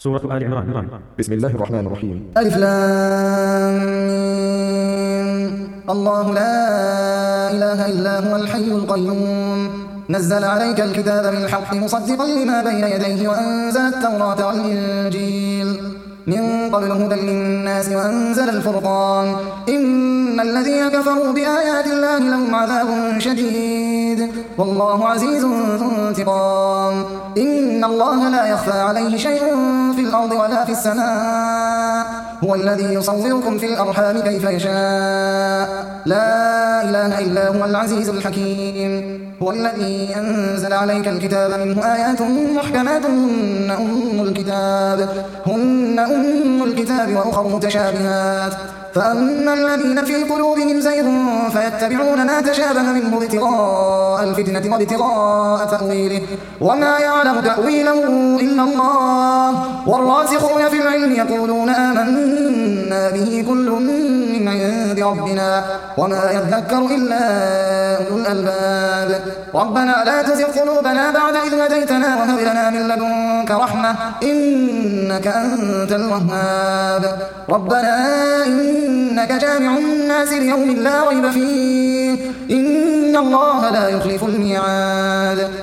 سورة آل عمران. بسم الله الرحمن الرحيم. ألف لام ميم. الله لا إله إلا هو الحي القيوم نزل عليك الكتاب بالحق مصدقا لما بين يديه وأنزل التوراة والإنجيل من قبل هدى للناس وأنزل الفرقان إن الذين كفروا بآيات الله لهم عذاب شديد والله عزيز ذو انتقام. إن الله لا يخفى عليه شيء في الأرض ولا في السماء هو الذي يصوركم في الأرحام كيف يشاء لا إله إلا هو العزيز الحكيم. هو الذي أنزل عليك الكتاب منه آيات محكمات هن أم الكتاب وأخر متشابهات فأما الذين في قلوبهم زيغ فيتبعون ما تشابه منه ابتغاء الفتنة وابتغاء تأويله وما يعلم تأويله إلا الله والراسخون في العلم يقولون آمنا به كل من عند ربنا وما يذكر إلا أولو الألباب. ربنا لا تزغ قلوبنا بعد إذ هديتنا وهب لنا من لدنك رحمة إنك أنت الوهاب. ربنا إنك جامع الناس ليوم لا ريب فيه إن الله لا يخلف الميعاد.